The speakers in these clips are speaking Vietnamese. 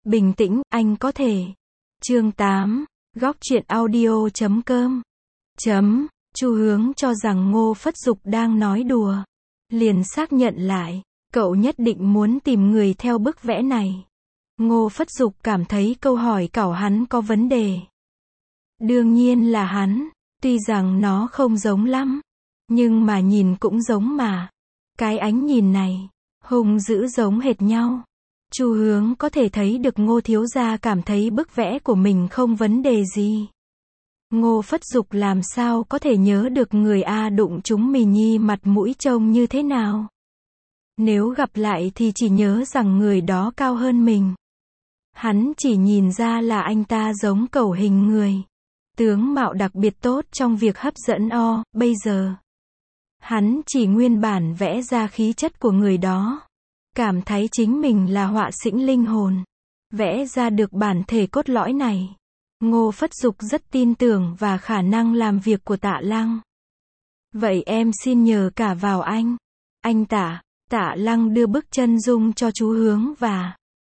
Bình tĩnh, anh có thể. Chương 8, góc truyện audio.com. Chu Hướng cho rằng Ngô Phất Dục đang nói đùa. Liền xác nhận lại, cậu nhất định muốn tìm người theo bức vẽ này. Ngô Phất Dục cảm thấy câu hỏi của hắn có vấn đề. Đương nhiên là hắn, tuy rằng nó không giống lắm, nhưng mà nhìn cũng giống mà. Cái ánh nhìn này, hung dữ giống hệt nhau. Chu Hướng có thể thấy được Ngô thiếu gia cảm thấy bức vẽ của mình không vấn đề gì. Ngô Phất Dục làm sao có thể nhớ được người A đụng chúng mì nhi mặt mũi trông như thế nào. Nếu gặp lại thì chỉ nhớ rằng người đó cao hơn mình. Hắn chỉ nhìn ra là anh ta giống cẩu hình người. Tướng mạo đặc biệt tốt trong việc hấp dẫn bây giờ. Hắn chỉ nguyên bản vẽ ra khí chất của người đó. Cảm thấy chính mình là họa sĩ linh hồn. Vẽ ra được bản thể cốt lõi này. Ngô Phất Dục rất tin tưởng và khả năng làm việc của Tạ Lăng. Vậy em xin nhờ cả vào anh. Anh Tạ. Tạ Lăng đưa bức chân dung cho chú Hướng và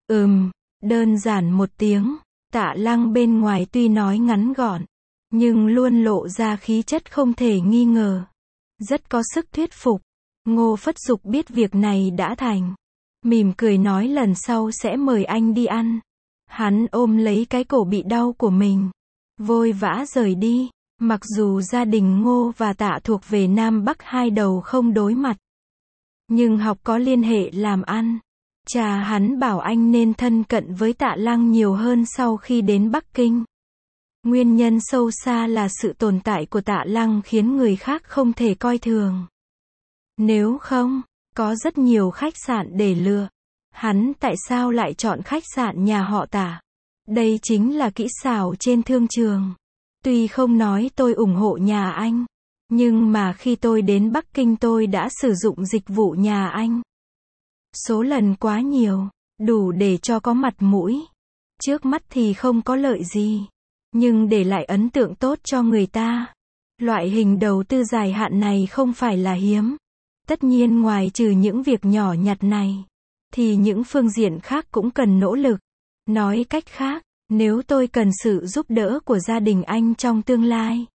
đơn giản một tiếng. Tạ Lăng bên ngoài tuy nói ngắn gọn, nhưng luôn lộ ra khí chất không thể nghi ngờ. Rất có sức thuyết phục. Ngô Phất Dục biết việc này đã thành. Mỉm cười nói lần sau sẽ mời anh đi ăn. Hắn ôm lấy cái cổ bị đau của mình. Vội vã rời đi. Mặc dù gia đình Ngô và Tạ thuộc về Nam Bắc hai đầu không đối mặt. Nhưng học có liên hệ làm ăn. Cha hắn bảo anh nên thân cận với Tạ Lăng nhiều hơn sau khi đến Bắc Kinh. Nguyên nhân sâu xa là sự tồn tại của Tạ Lăng khiến người khác không thể coi thường. Nếu không, có rất nhiều khách sạn để lựa. Hắn tại sao lại chọn khách sạn nhà họ Tạ? Đây chính là kỹ xảo trên thương trường. Tuy không nói tôi ủng hộ nhà anh, nhưng mà khi tôi đến Bắc Kinh tôi đã sử dụng dịch vụ nhà anh. Số lần quá nhiều, đủ để cho có mặt mũi. Trước mắt thì không có lợi gì, nhưng để lại ấn tượng tốt cho người ta. Loại hình đầu tư dài hạn này không phải là hiếm. Tất nhiên ngoài trừ những việc nhỏ nhặt này, thì những phương diện khác cũng cần nỗ lực. Nói cách khác, nếu tôi cần sự giúp đỡ của gia đình anh trong tương lai,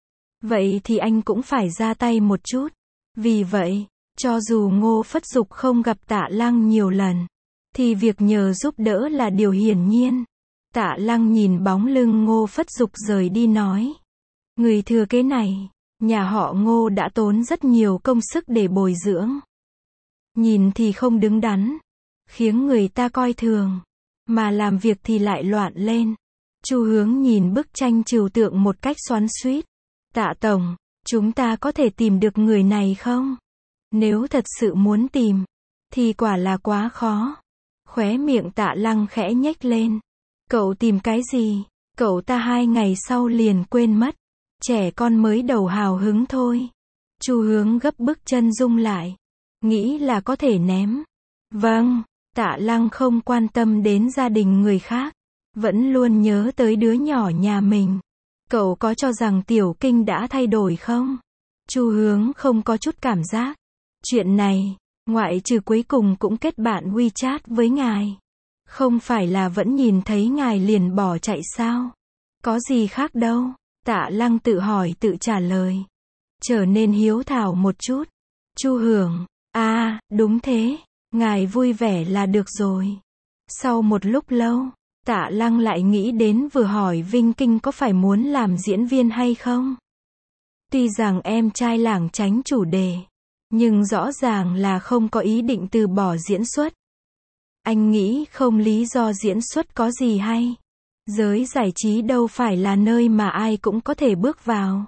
vậy thì anh cũng phải ra tay một chút. Vì vậy, cho dù Ngô Phất Dục không gặp Tạ Lăng nhiều lần, thì việc nhờ giúp đỡ là điều hiển nhiên. Tạ Lăng nhìn bóng lưng Ngô Phất Dục rời đi nói. Người thừa kế này, nhà họ Ngô đã tốn rất nhiều công sức để bồi dưỡng. Nhìn thì không đứng đắn, khiến người ta coi thường, mà làm việc thì lại loạn lên. Chu Hướng nhìn bức tranh trừu tượng một cách xoắn xuýt. Tạ tổng, chúng ta có thể tìm được người này không? Nếu thật sự muốn tìm, thì quả là quá khó. Khóe miệng Tạ Lăng khẽ nhếch lên. Cậu tìm cái gì? Cậu ta 2 ngày sau liền quên mất. Trẻ con mới đầu hào hứng thôi. Chu Hướng gấp bức chân dung lại. Nghĩ là có thể ném. Vâng, Tạ Lăng không quan tâm đến gia đình người khác. Vẫn luôn nhớ tới đứa nhỏ nhà mình. Cậu có cho rằng Tiểu Kinh đã thay đổi không? Chu Hướng không có chút cảm giác. Chuyện này, ngoại trừ cuối cùng cũng kết bạn WeChat với ngài. Không phải là vẫn nhìn thấy ngài liền bỏ chạy sao? Có gì khác đâu. Tạ Lăng tự hỏi tự trả lời. Trở nên hiếu thảo một chút. Chu Hưởng, đúng thế. Ngài vui vẻ là được rồi. Sau một lúc lâu, Tạ Lăng lại nghĩ đến vừa hỏi Vinh Kinh có phải muốn làm diễn viên hay không. Tuy rằng em trai lảng tránh chủ đề, nhưng rõ ràng là không có ý định từ bỏ diễn xuất. Anh nghĩ không lý do diễn xuất có gì hay. Giới giải trí đâu phải là nơi mà ai cũng có thể bước vào.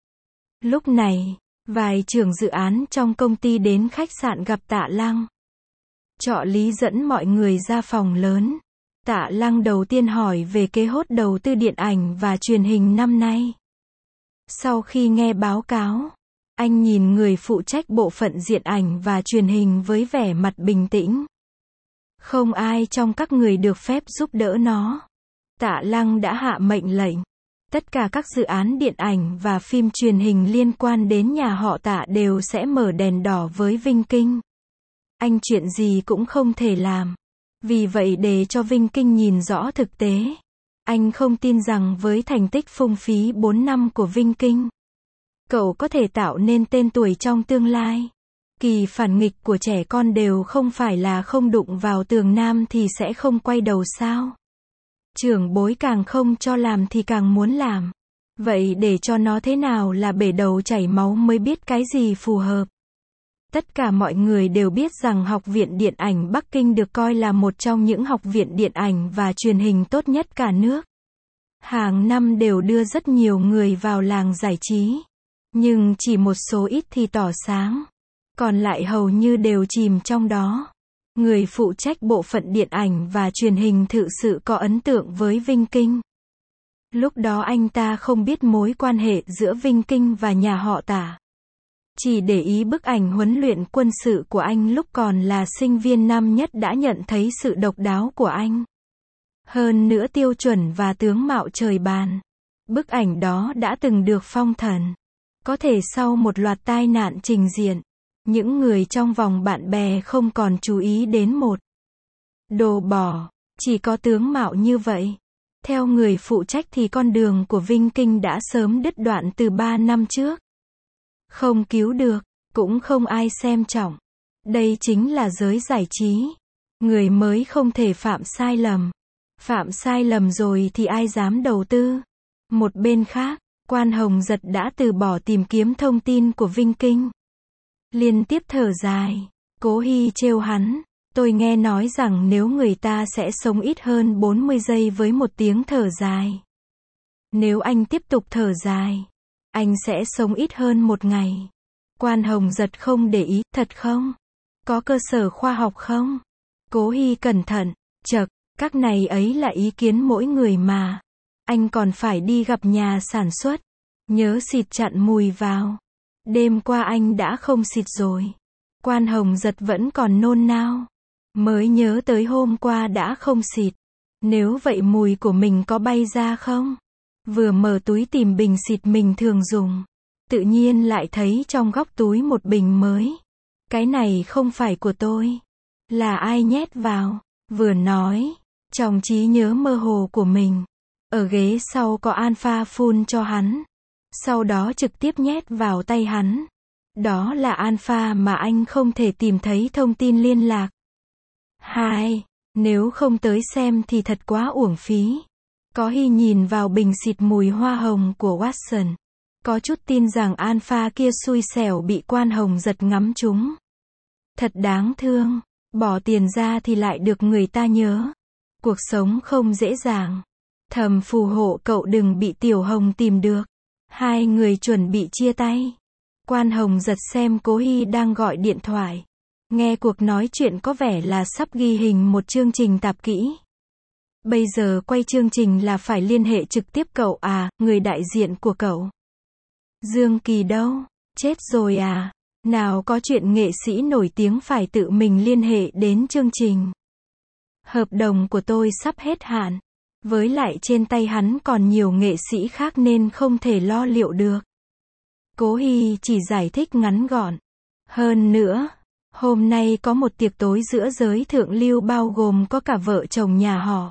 Lúc này, vài trưởng dự án trong công ty đến khách sạn gặp Tạ Lăng. Trợ lý dẫn mọi người ra phòng lớn. Tạ Lăng đầu tiên hỏi về kế hoạch đầu tư điện ảnh và truyền hình năm nay. Sau khi nghe báo cáo, anh nhìn người phụ trách bộ phận điện ảnh và truyền hình với vẻ mặt bình tĩnh. Không ai trong các người được phép giúp đỡ nó. Tạ Lăng đã hạ mệnh lệnh. Tất cả các dự án điện ảnh và phim truyền hình liên quan đến nhà họ Tạ đều sẽ mở đèn đỏ với Vinh Kinh. Anh chuyện gì cũng không thể làm. Vì vậy để cho Vinh Kinh nhìn rõ thực tế, anh không tin rằng với thành tích phung phí 4 năm của Vinh Kinh, cậu có thể tạo nên tên tuổi trong tương lai. Kỳ phản nghịch của trẻ con đều không phải là không đụng vào tường nam thì sẽ không quay đầu sao. Trưởng bối càng không cho làm thì càng muốn làm. Vậy để cho nó thế nào là bể đầu chảy máu mới biết cái gì phù hợp. Tất cả mọi người đều biết rằng Học viện Điện ảnh Bắc Kinh được coi là một trong những học viện điện ảnh và truyền hình tốt nhất cả nước. Hàng năm đều đưa rất nhiều người vào làng giải trí. Nhưng chỉ một số ít thì tỏ sáng. Còn lại hầu như đều chìm trong đó. Người phụ trách bộ phận điện ảnh và truyền hình thực sự có ấn tượng với Vinh Kinh. Lúc đó anh ta không biết mối quan hệ giữa Vinh Kinh và nhà họ Tả. Chỉ để ý bức ảnh huấn luyện quân sự của anh lúc còn là sinh viên năm nhất đã nhận thấy sự độc đáo của anh. Hơn nữa tiêu chuẩn và tướng mạo trời bàn. Bức ảnh đó đã từng được phong thần. Có thể sau một loạt tai nạn trình diện, những người trong vòng bạn bè không còn chú ý đến một đồ bỏ, chỉ có tướng mạo như vậy. Theo người phụ trách thì con đường của Vinh Kinh đã sớm đứt đoạn từ 3 năm trước. Không cứu được, cũng không ai xem trọng. Đây chính là giới giải trí. Người mới không thể phạm sai lầm. Phạm sai lầm rồi thì ai dám đầu tư. Một bên khác, Quan Hồng Giật đã từ bỏ tìm kiếm thông tin của Vinh Kinh. Liên tiếp thở dài. Cố Hy trêu hắn. Tôi nghe nói rằng nếu người ta sẽ sống ít hơn 40 giây với một tiếng thở dài. Nếu anh tiếp tục thở dài, anh sẽ sống ít hơn một ngày. Quan Hồng Giật không để ý, thật không? Có cơ sở khoa học không? Cố Hy cẩn thận, chậc, các này ấy là ý kiến mỗi người mà. Anh còn phải đi gặp nhà sản xuất. Nhớ xịt chặn mùi vào. Đêm qua anh đã không xịt rồi. Quan Hồng Giật vẫn còn nôn nao. Mới nhớ tới hôm qua đã không xịt. Nếu vậy mùi của mình có bay ra không? Vừa mở túi tìm bình xịt mình thường dùng. Tự nhiên lại thấy trong góc túi một bình mới. Cái này không phải của tôi. Là ai nhét vào? Vừa nói, trong trí nhớ mơ hồ của mình. Ở ghế sau có Alpha phun cho hắn. Sau đó trực tiếp nhét vào tay hắn. Đó là Alpha mà anh không thể tìm thấy thông tin liên lạc. 2. Nếu không tới xem thì thật quá uổng phí. Có Hy nhìn vào bình xịt mùi hoa hồng của Watson. Có chút tin rằng Alpha kia xui xẻo bị Quan Hồng Giật ngắm trúng. Thật đáng thương. Bỏ tiền ra thì lại được người ta nhớ. Cuộc sống không dễ dàng. Thầm phù hộ cậu đừng bị Tiểu Hồng tìm được. Hai người chuẩn bị chia tay. Quan Hồng Giật xem Cố Hy đang gọi điện thoại. Nghe cuộc nói chuyện có vẻ là sắp ghi hình một chương trình tạp kỹ. Bây giờ quay chương trình là phải liên hệ trực tiếp cậu à, người đại diện của cậu. Dương Kỳ đâu? Chết rồi à? Nào có chuyện nghệ sĩ nổi tiếng phải tự mình liên hệ đến chương trình. Hợp đồng của tôi sắp hết hạn. Với lại trên tay hắn còn nhiều nghệ sĩ khác nên không thể lo liệu được. Cố Hy chỉ giải thích ngắn gọn. Hơn nữa, hôm nay có một tiệc tối giữa giới thượng lưu bao gồm có cả vợ chồng nhà họ.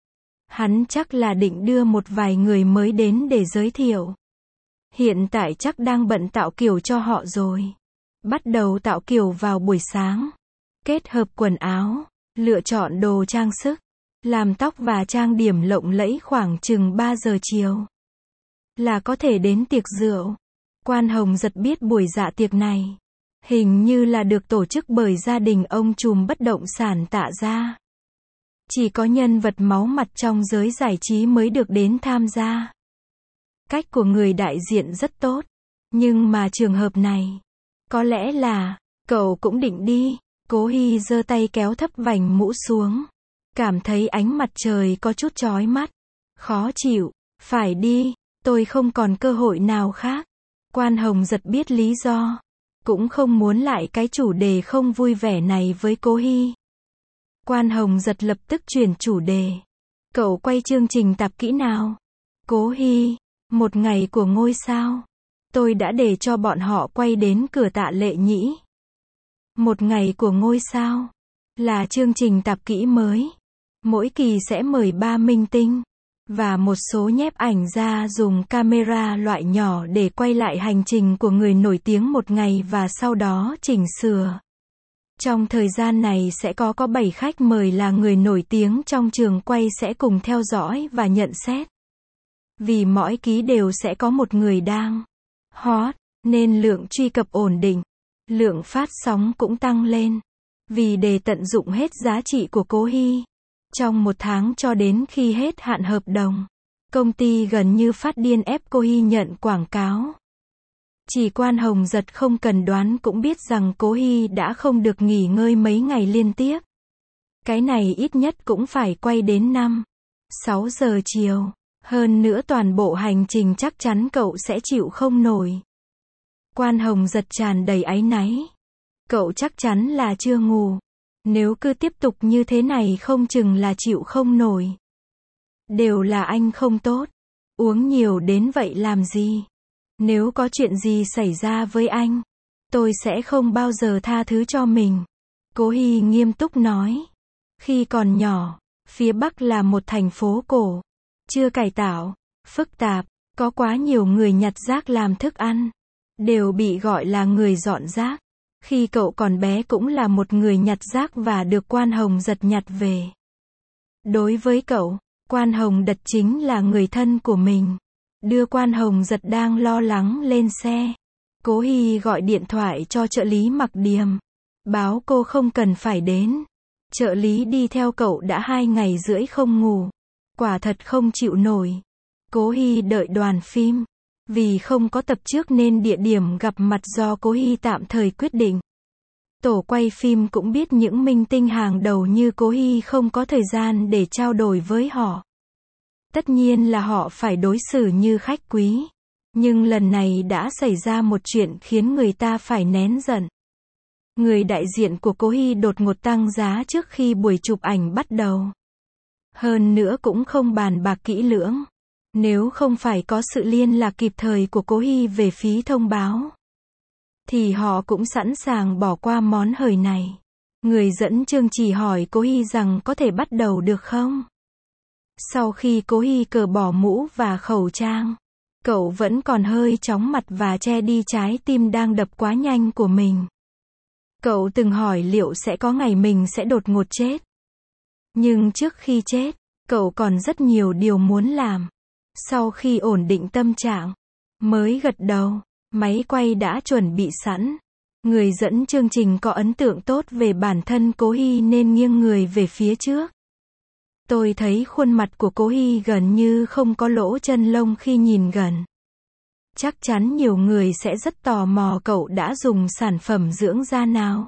Hắn chắc là định đưa một vài người mới đến để giới thiệu. Hiện tại chắc đang bận tạo kiểu cho họ rồi. Bắt đầu tạo kiểu vào buổi sáng. Kết hợp quần áo, lựa chọn đồ trang sức, làm tóc và trang điểm lộng lẫy khoảng chừng 3 giờ chiều. Là có thể đến tiệc rượu. Quan Hồng Giật biết buổi dạ tiệc này hình như là được tổ chức bởi gia đình ông trùm bất động sản Tạ gia. Chỉ có nhân vật máu mặt trong giới giải trí mới được đến tham gia. Cách của người đại diện rất tốt. Nhưng mà trường hợp này, có lẽ là, cậu cũng định đi. Cố Hy giơ tay kéo thấp vành mũ xuống. Cảm thấy ánh mặt trời có chút chói mắt. Khó chịu. Phải đi, tôi không còn cơ hội nào khác. Quan Hồng Giật biết lý do. Cũng không muốn lại cái chủ đề không vui vẻ này với Cố Hy. Quan Hồng Giật lập tức chuyển chủ đề. Cậu quay chương trình tạp kỹ nào? Cố Hy, một ngày của ngôi sao. Tôi đã để cho bọn họ quay đến cửa Tạ Lệ Nhĩ. Một ngày của ngôi sao. là chương trình tạp kỹ mới. Mỗi kỳ sẽ mời 3 minh tinh và một số nhiếp ảnh gia dùng camera loại nhỏ để quay lại hành trình của người nổi tiếng một ngày và sau đó chỉnh sửa. Trong thời gian này sẽ có 7 khách mời là người nổi tiếng trong trường quay sẽ cùng theo dõi và nhận xét. Vì mỗi ký đều sẽ có một người đang hot, nên lượng truy cập ổn định, lượng phát sóng cũng tăng lên. Vì để tận dụng hết giá trị của Cố Hy, trong một tháng cho đến khi hết hạn hợp đồng, công ty gần như phát điên ép Cố Hy nhận quảng cáo. Chỉ Quan Hồng Giật không cần đoán cũng biết rằng Cố Hy đã không được nghỉ ngơi mấy ngày liên tiếp. Cái này ít nhất cũng phải quay đến 5-6 giờ chiều. Hơn nữa toàn bộ hành trình chắc chắn cậu sẽ chịu không nổi. Quan Hồng Giật tràn đầy áy náy. Cậu chắc chắn là chưa ngủ. Nếu cứ tiếp tục như thế này không chừng là chịu không nổi. Đều là anh không tốt. Uống nhiều đến vậy làm gì? Nếu có chuyện gì xảy ra với anh, tôi sẽ không bao giờ tha thứ cho mình. Cố Hy nghiêm túc nói. Khi còn nhỏ, phía Bắc là một thành phố cổ, chưa cải tạo, phức tạp, có quá nhiều người nhặt rác làm thức ăn, đều bị gọi là người dọn rác. Khi cậu còn bé cũng là một người nhặt rác và được Quan Hồng Giật nhặt về. Đối với cậu, Quan Hồng Đật chính là người thân của mình. Đưa Quan Hồng Giật đang lo lắng lên xe, Cố Hy gọi điện thoại cho trợ lý Mặc Điềm, báo cô không cần phải đến. Trợ lý đi theo cậu đã 2 ngày rưỡi không ngủ, quả thật không chịu nổi. Cố Hy đợi đoàn phim, vì không có tập trước nên địa điểm gặp mặt do Cố Hy tạm thời quyết định. Tổ quay phim cũng biết những minh tinh hàng đầu như Cố Hy không có thời gian để trao đổi với họ. Tất nhiên là họ phải đối xử như khách quý. Nhưng lần này đã xảy ra một chuyện khiến người ta phải nén giận. Người đại diện của Cố Hy đột ngột tăng giá trước khi buổi chụp ảnh bắt đầu. Hơn nữa cũng không bàn bạc kỹ lưỡng. Nếu không phải có sự liên lạc kịp thời của Cố Hy về phí thông báo, thì họ cũng sẵn sàng bỏ qua món hời này. Người dẫn chương chỉ hỏi Cố Hy rằng có thể bắt đầu được không? Sau khi Cố Hy cởi bỏ mũ và khẩu trang, cậu vẫn còn hơi chóng mặt và che đi trái tim đang đập quá nhanh của mình. Cậu từng hỏi liệu sẽ có ngày mình sẽ đột ngột chết. Nhưng trước khi chết, cậu còn rất nhiều điều muốn làm. Sau khi ổn định tâm trạng, mới gật đầu, máy quay đã chuẩn bị sẵn. Người dẫn chương trình có ấn tượng tốt về bản thân Cố Hy nên nghiêng người về phía trước. Tôi thấy khuôn mặt của Cố Hy gần như không có lỗ chân lông khi nhìn gần. Chắc chắn nhiều người sẽ rất tò mò cậu đã dùng sản phẩm dưỡng da nào.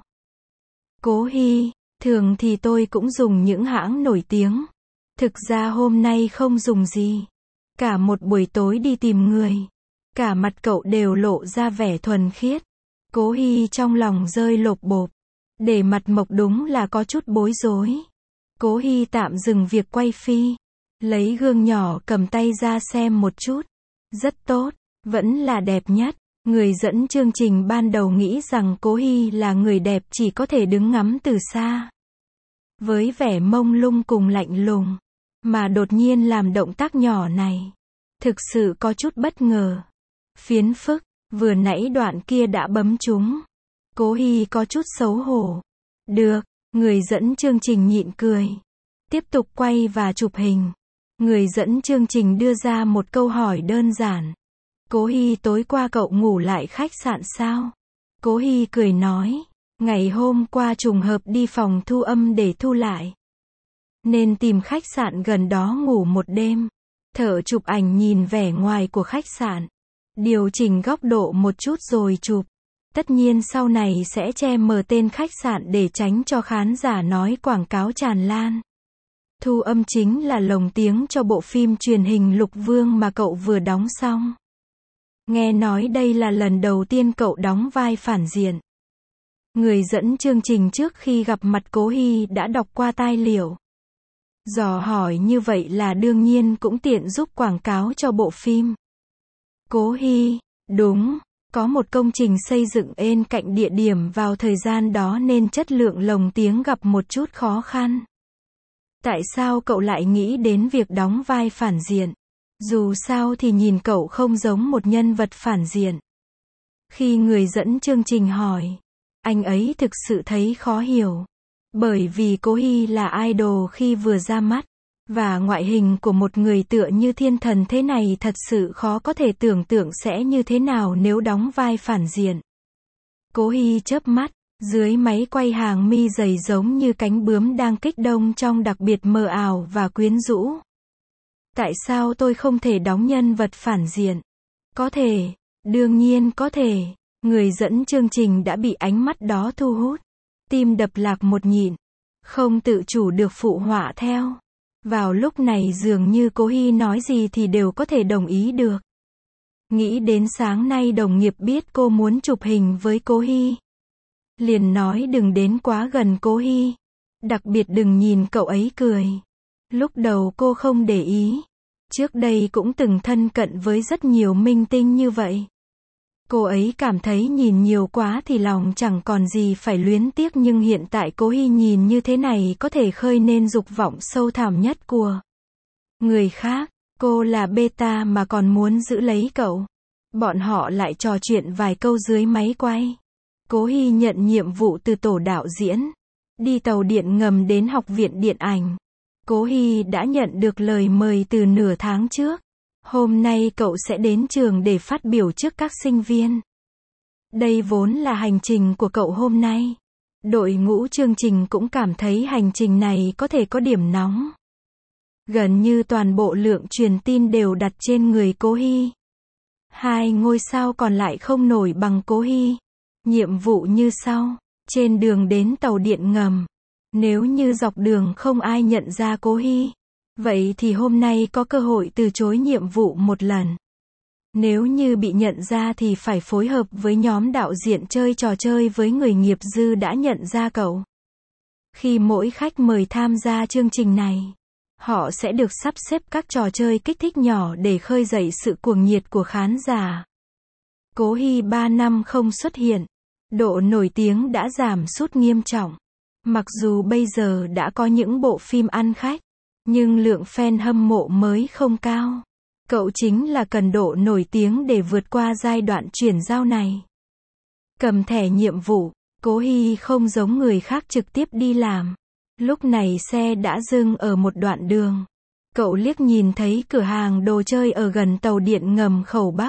Cố Hy, thường thì tôi cũng dùng những hãng nổi tiếng. Thực ra hôm nay không dùng gì. Cả một buổi tối đi tìm người, cả mặt cậu đều lộ ra vẻ thuần khiết. Cố Hy trong lòng rơi lột bột. Để mặt mộc đúng là có chút bối rối. Cố Hy tạm dừng việc quay phi, lấy gương nhỏ cầm tay ra xem một chút. Rất tốt, vẫn là đẹp nhất. Người dẫn chương trình ban đầu nghĩ rằng Cố Hy là người đẹp chỉ có thể đứng ngắm từ xa, với vẻ mông lung cùng lạnh lùng, mà đột nhiên làm động tác nhỏ này. Thực sự có chút bất ngờ. Phiến phức, vừa nãy đoạn kia đã bấm trúng. Cố Hy có chút xấu hổ. Được, người dẫn chương trình nhịn cười. Tiếp tục quay và chụp hình. Người dẫn chương trình đưa ra một câu hỏi đơn giản. Cố Hy, tối qua cậu ngủ lại khách sạn sao? Cố Hy cười nói, ngày hôm qua trùng hợp đi phòng thu âm để thu lại, nên tìm khách sạn gần đó ngủ một đêm. Thợ chụp ảnh nhìn vẻ ngoài của khách sạn, điều chỉnh góc độ một chút rồi chụp. Tất nhiên sau này sẽ che mờ tên khách sạn để tránh cho khán giả nói quảng cáo tràn lan. Thu âm chính là lồng tiếng cho bộ phim truyền hình Lục Vương mà cậu vừa đóng xong. Nghe nói đây là lần đầu tiên cậu đóng vai phản diện. Người dẫn chương trình trước khi gặp mặt Cố Hy đã đọc qua tài liệu. Dò hỏi như vậy là đương nhiên cũng tiện giúp quảng cáo cho bộ phim. Cố Hy, đúng, Có một công trình xây dựng bên cạnh địa điểm vào thời gian đó nên chất lượng lồng tiếng gặp một chút khó khăn. Tại sao cậu lại nghĩ đến việc đóng vai phản diện? Dù sao thì nhìn cậu không giống một nhân vật phản diện. Khi người dẫn chương trình hỏi, anh ấy thực sự thấy khó hiểu. Bởi vì Cố Hy là idol khi vừa ra mắt. Và ngoại hình của một người tựa như thiên thần thế này thật sự khó có thể tưởng tượng sẽ như thế nào nếu đóng vai phản diện. Cố Hy chớp mắt, dưới máy quay hàng mi dày giống như cánh bướm đang kích động trong đặc biệt mờ ảo và quyến rũ. Tại sao tôi không thể đóng nhân vật phản diện? Có thể, đương nhiên có thể. Người dẫn chương trình đã bị ánh mắt đó thu hút. Tim đập lạc một nhịp, không tự chủ được phụ họa theo. Vào lúc này dường như Cố Hy nói gì thì đều có thể đồng ý được. Nghĩ đến sáng nay đồng nghiệp biết cô muốn chụp hình với Cố Hy. Liền nói đừng đến quá gần Cố Hy. Đặc biệt đừng nhìn cậu ấy cười. Lúc đầu cô không để ý. Trước đây cũng từng thân cận với rất nhiều minh tinh như vậy. Cô ấy cảm thấy nhìn nhiều quá thì lòng chẳng còn gì phải luyến tiếc, nhưng hiện tại Cố Hy nhìn như thế này có thể khơi nên dục vọng sâu thẳm nhất của người khác. Cô là beta mà còn muốn giữ lấy cậu. Bọn họ lại trò chuyện vài câu dưới máy quay. Cố Hy nhận nhiệm vụ từ tổ đạo diễn. Đi tàu điện ngầm đến học viện điện ảnh. Cố Hy đã nhận được lời mời từ nửa tháng trước. Hôm nay cậu sẽ đến trường để phát biểu trước các sinh viên. Đây vốn là hành trình của cậu hôm nay. Đội ngũ chương trình cũng cảm thấy hành trình này có thể có điểm nóng. Gần như toàn bộ lượng truyền tin đều đặt trên người Cố Hy. 2 ngôi sao còn lại không nổi bằng Cố Hy. Nhiệm vụ như sau. Trên đường đến tàu điện ngầm. Nếu như dọc đường không ai nhận ra Cố Hy, vậy thì hôm nay có cơ hội từ chối nhiệm vụ một lần. Nếu như bị nhận ra thì phải phối hợp với nhóm đạo diễn chơi trò chơi với người nghiệp dư đã nhận ra cậu. Khi mỗi khách mời tham gia chương trình này, họ sẽ được sắp xếp các trò chơi kích thích nhỏ để khơi dậy sự cuồng nhiệt của khán giả. Cố Hy 3 năm không xuất hiện, độ nổi tiếng đã giảm sút nghiêm trọng. Mặc dù bây giờ đã có những bộ phim ăn khách, nhưng lượng fan hâm mộ mới không cao. Cậu chính là cần độ nổi tiếng để vượt qua giai đoạn chuyển giao này. Cầm thẻ nhiệm vụ, Cố Hy không giống người khác trực tiếp đi làm. Lúc này xe đã dừng ở một đoạn đường. Cậu liếc nhìn thấy cửa hàng đồ chơi ở gần tàu điện ngầm Khẩu Bắc.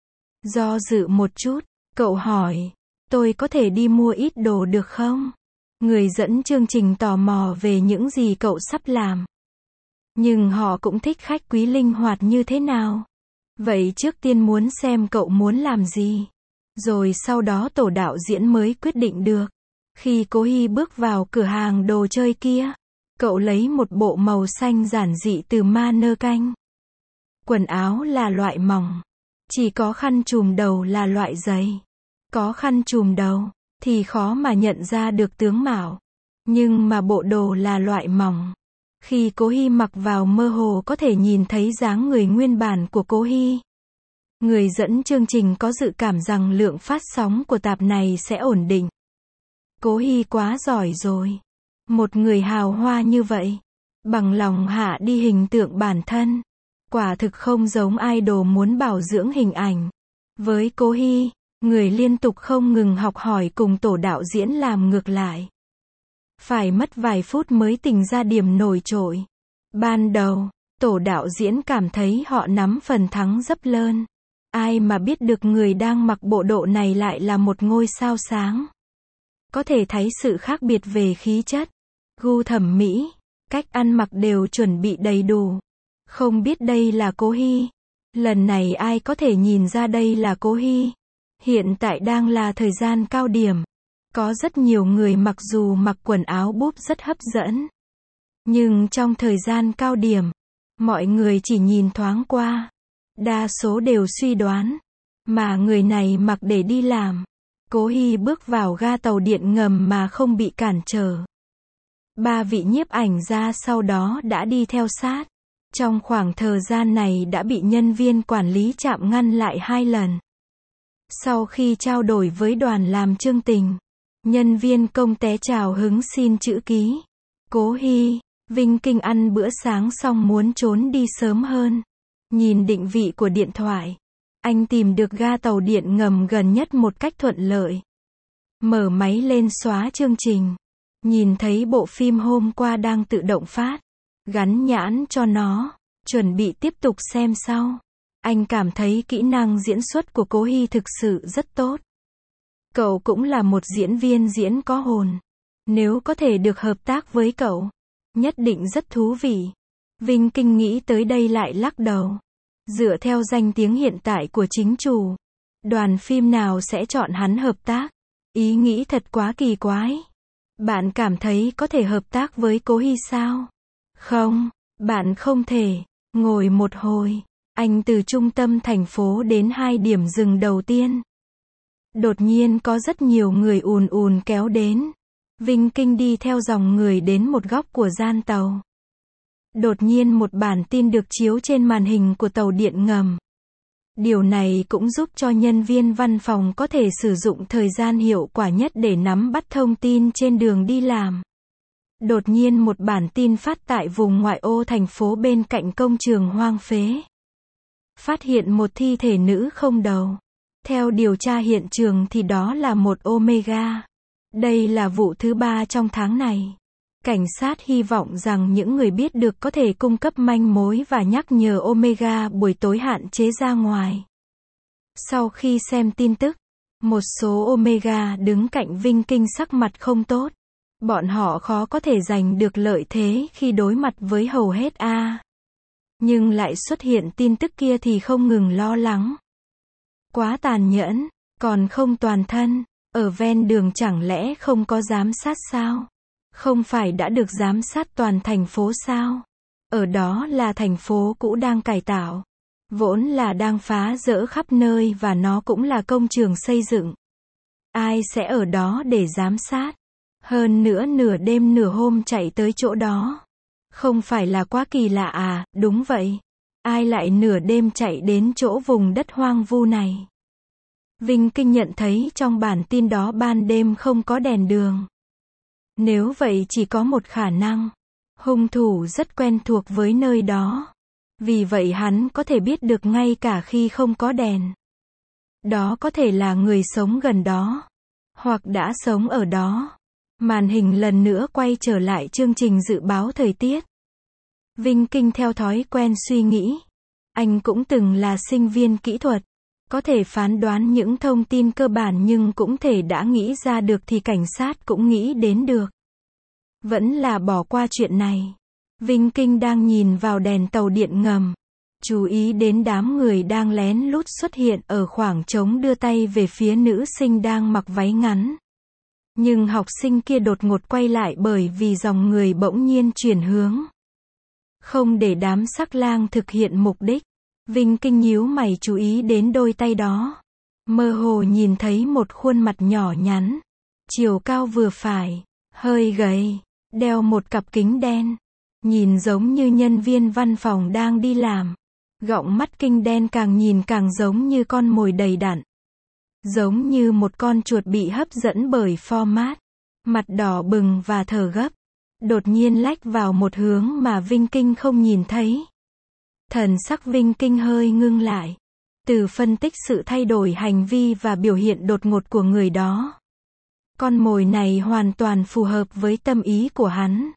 Do dự một chút, cậu hỏi, tôi có thể đi mua ít đồ được không? Người dẫn chương trình tò mò về những gì cậu sắp làm. Nhưng họ cũng thích khách quý linh hoạt như thế nào. Vậy trước tiên muốn xem cậu muốn làm gì. Rồi sau đó tổ đạo diễn mới quyết định được. Khi Cố Hy bước vào cửa hàng đồ chơi kia, cậu lấy một bộ màu xanh giản dị từ Mannequin. Quần áo là loại mỏng. Chỉ có khăn trùm đầu là loại dày. Có khăn trùm đầu thì khó mà nhận ra được tướng mạo. Nhưng mà bộ đồ là loại mỏng. Khi Cố Hy mặc vào mơ hồ có thể nhìn thấy dáng người nguyên bản của Cố Hy. Người dẫn chương trình có dự cảm rằng lượng phát sóng của tạp này sẽ ổn định. Cố Hy quá giỏi rồi. Một người hào hoa như vậy. Bằng lòng hạ đi hình tượng bản thân. Quả thực không giống idol muốn bảo dưỡng hình ảnh. Với Cố Hy, người liên tục không ngừng học hỏi cùng tổ đạo diễn làm ngược lại. Phải mất vài phút mới tìm ra điểm nổi trội. Ban đầu, tổ đạo diễn cảm thấy họ nắm phần thắng rất lớn. Ai mà biết được người đang mặc bộ đồ này lại là một ngôi sao sáng. Có thể thấy sự khác biệt về khí chất, gu thẩm mỹ, cách ăn mặc đều chuẩn bị đầy đủ. Không biết đây là Cố Hy. Lần này ai có thể nhìn ra đây là Cố Hy. Hiện tại đang là thời gian cao điểm. Có rất nhiều người mặc dù mặc quần áo búp rất hấp dẫn. Nhưng trong thời gian cao điểm, mọi người chỉ nhìn thoáng qua. Đa số đều suy đoán. Mà người này mặc để đi làm. Cố Hy bước vào ga tàu điện ngầm mà không bị cản trở. 3 vị nhiếp ảnh gia sau đó đã đi theo sát. Trong khoảng thời gian này đã bị nhân viên quản lý trạm ngăn lại 2 lần. Sau khi trao đổi với đoàn làm chương trình, nhân viên công té chào hứng xin chữ ký. Cố Hy, Vinh Kinh ăn bữa sáng xong muốn trốn đi sớm hơn. Nhìn định vị của điện thoại, anh tìm được ga tàu điện ngầm gần nhất một cách thuận lợi. Mở máy lên xóa chương trình. Nhìn thấy bộ phim hôm qua đang tự động phát. Gắn nhãn cho nó. Chuẩn bị tiếp tục xem sau. Anh cảm thấy kỹ năng diễn xuất của Cố Hy thực sự rất tốt. Cậu cũng là một diễn viên diễn có hồn. Nếu có thể được hợp tác với cậu, nhất định rất thú vị. Vinh Kinh nghĩ tới đây lại lắc đầu. Dựa theo danh tiếng hiện tại của chính chủ, đoàn phim nào sẽ chọn hắn hợp tác? Ý nghĩ thật quá kỳ quái. Bạn cảm thấy có thể hợp tác với Cố Hy sao? Không, bạn không thể. Ngồi một hồi, anh từ trung tâm thành phố đến 2 điểm dừng đầu tiên. Đột nhiên có rất nhiều người ùn ùn kéo đến. Vinh Kinh đi theo dòng người đến một góc của gian tàu. Đột nhiên một bản tin được chiếu trên màn hình của tàu điện ngầm. Điều này cũng giúp cho nhân viên văn phòng có thể sử dụng thời gian hiệu quả nhất để nắm bắt thông tin trên đường đi làm. Đột nhiên một bản tin phát tại vùng ngoại ô thành phố bên cạnh công trường hoang phế. Phát hiện một thi thể nữ không đầu. Theo điều tra hiện trường thì đó là một Omega. Đây là vụ thứ 3 trong tháng này. Cảnh sát hy vọng rằng những người biết được có thể cung cấp manh mối và nhắc nhở Omega buổi tối hạn chế ra ngoài. Sau khi xem tin tức, một số Omega đứng cạnh Vinh Kinh sắc mặt không tốt. Bọn họ khó có thể giành được lợi thế khi đối mặt với hầu hết A. Nhưng lại xuất hiện tin tức kia thì không ngừng lo lắng. Quá tàn nhẫn, còn không toàn thân, ở ven đường chẳng lẽ không có giám sát sao? Không phải đã được giám sát toàn thành phố sao? Ở đó là thành phố cũ đang cải tạo. Vốn là đang phá rỡ khắp nơi và nó cũng là công trường xây dựng. Ai sẽ ở đó để giám sát? Hơn nữa nửa đêm nửa hôm chạy tới chỗ đó. Không phải là quá kỳ lạ à? Đúng vậy. Ai lại nửa đêm chạy đến chỗ vùng đất hoang vu này? Vinh Kinh nhận thấy trong bản tin đó ban đêm không có đèn đường. Nếu vậy chỉ có một khả năng. Hung thủ rất quen thuộc với nơi đó. Vì vậy hắn có thể biết được ngay cả khi không có đèn. Đó có thể là người sống gần đó. Hoặc đã sống ở đó. Màn hình lần nữa quay trở lại chương trình dự báo thời tiết. Vinh Kinh theo thói quen suy nghĩ. Anh cũng từng là sinh viên kỹ thuật. Có thể phán đoán những thông tin cơ bản nhưng cũng thể đã nghĩ ra được thì cảnh sát cũng nghĩ đến được. Vẫn là bỏ qua chuyện này. Vinh Kinh đang nhìn vào đèn tàu điện ngầm. Chú ý đến đám người đang lén lút xuất hiện ở khoảng trống đưa tay về phía nữ sinh đang mặc váy ngắn. Nhưng học sinh kia đột ngột quay lại bởi vì dòng người bỗng nhiên chuyển hướng. Không để đám sắc lang thực hiện mục đích. Vinh Kinh nhíu mày chú ý đến đôi tay đó. Mơ hồ nhìn thấy một khuôn mặt nhỏ nhắn. Chiều cao vừa phải. Hơi gầy. Đeo một cặp kính đen. Nhìn giống như nhân viên văn phòng đang đi làm. Gọng mắt kinh đen càng nhìn càng giống như con mồi đầy đặn. Giống như một con chuột bị hấp dẫn bởi format. Mặt đỏ bừng và thở gấp. Đột nhiên lách vào một hướng mà Vinh Kinh không nhìn thấy. Thần sắc Vinh Kinh hơi ngưng lại. Từ phân tích sự thay đổi hành vi và biểu hiện đột ngột của người đó. Con mồi này hoàn toàn phù hợp với tâm ý của hắn.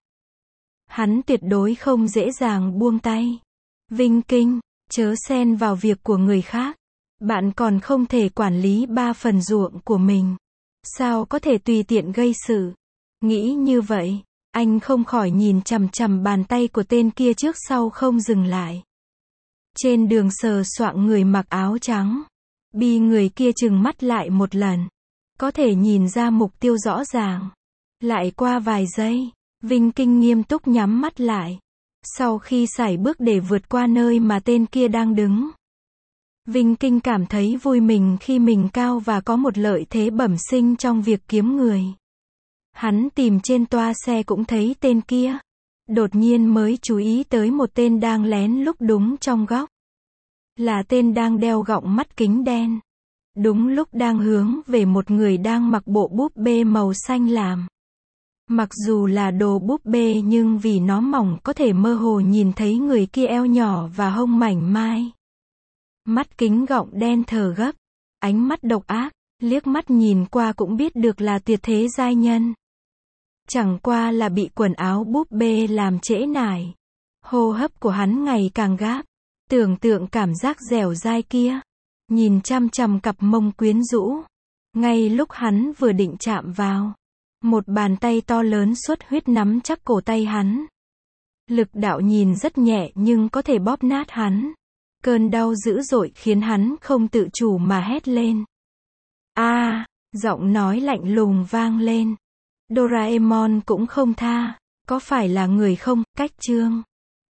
Hắn tuyệt đối không dễ dàng buông tay. Vinh Kinh, chớ xen vào việc của người khác. Bạn còn không thể quản lý 3 phần ruộng của mình. Sao có thể tùy tiện gây sự? Nghĩ như vậy, anh không khỏi nhìn chằm chằm bàn tay của tên kia trước sau không dừng lại. Trên đường sờ soạng người mặc áo trắng. Bi người kia trừng mắt lại một lần. Có thể nhìn ra mục tiêu rõ ràng. Lại qua vài giây, Vinh Kinh nghiêm túc nhắm mắt lại. Sau khi sải bước để vượt qua nơi mà tên kia đang đứng. Vinh Kinh cảm thấy vui mình khi mình cao và có một lợi thế bẩm sinh trong việc kiếm người. Hắn tìm trên toa xe cũng thấy tên kia. Đột nhiên mới chú ý tới một tên đang lén lút đúng trong góc. Là tên đang đeo gọng mắt kính đen. đúng lúc đang hướng về một người đang mặc bộ búp bê màu xanh lam. Mặc dù là đồ búp bê nhưng vì nó mỏng có thể mơ hồ nhìn thấy người kia eo nhỏ và hông mảnh mai. Mắt kính gọng đen thờ gấp, ánh mắt độc ác, liếc mắt nhìn qua cũng biết được là tuyệt thế giai nhân. Chẳng qua là bị quần áo búp bê làm trễ nải. Hô hấp của hắn ngày càng gấp, tưởng tượng cảm giác dẻo dai kia, nhìn chăm chăm cặp mông quyến rũ. Ngay lúc hắn vừa định chạm vào, một bàn tay to lớn xuất huyết nắm chắc cổ tay hắn. Lực đạo nhìn rất nhẹ nhưng có thể bóp nát hắn. Cơn đau dữ dội khiến hắn không tự chủ mà hét lên. A, giọng nói lạnh lùng vang lên. Doraemon cũng không tha, có phải là người không, cách chương.